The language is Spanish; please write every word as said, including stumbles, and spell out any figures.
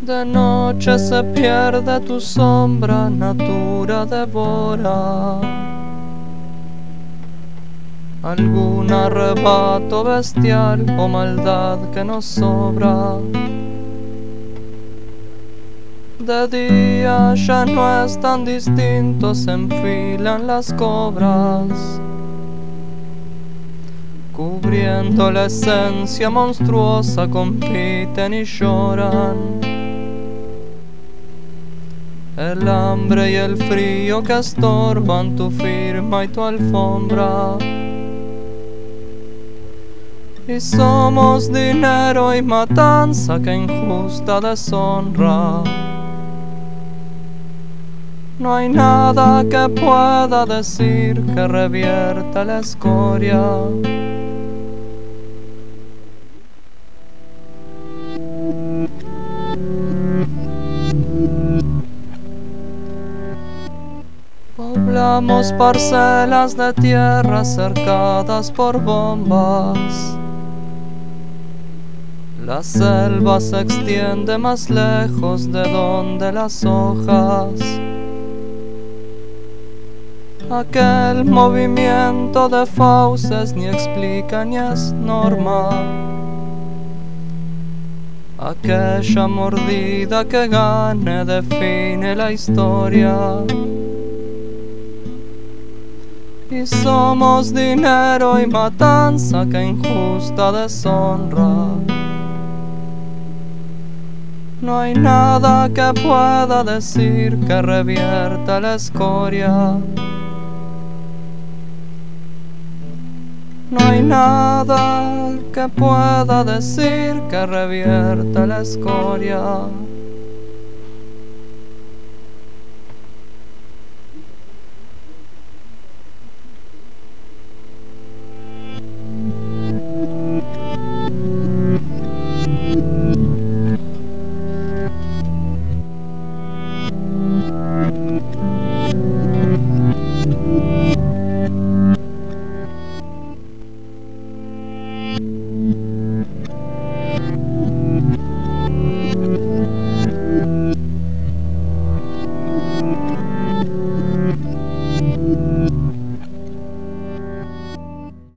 De noche se pierde tu sombra, natura devora algún arrebato bestial o maldad que nos sobra. De día ya no es tan distinto, se enfilan las cobras, cubriendo la esencia monstruosa, compiten y lloran. El hambre y el frío que estorban tu firma y tu alfombra. Y somos dinero y matanza que injusta deshonra. No hay nada que pueda decir que revierta la escoria. Poblamos parcelas de tierra cercadas por bombas. La selva se extiende más lejos de donde las hojas. Aquel movimiento de fauces ni explica ni es norma. Aquella mordida que gane define la historia. Y somos dinero y matanza que injusta deshonra. No hay nada que pueda decir que revierta la escoria. No hay nada que pueda decir que revierta la escoria.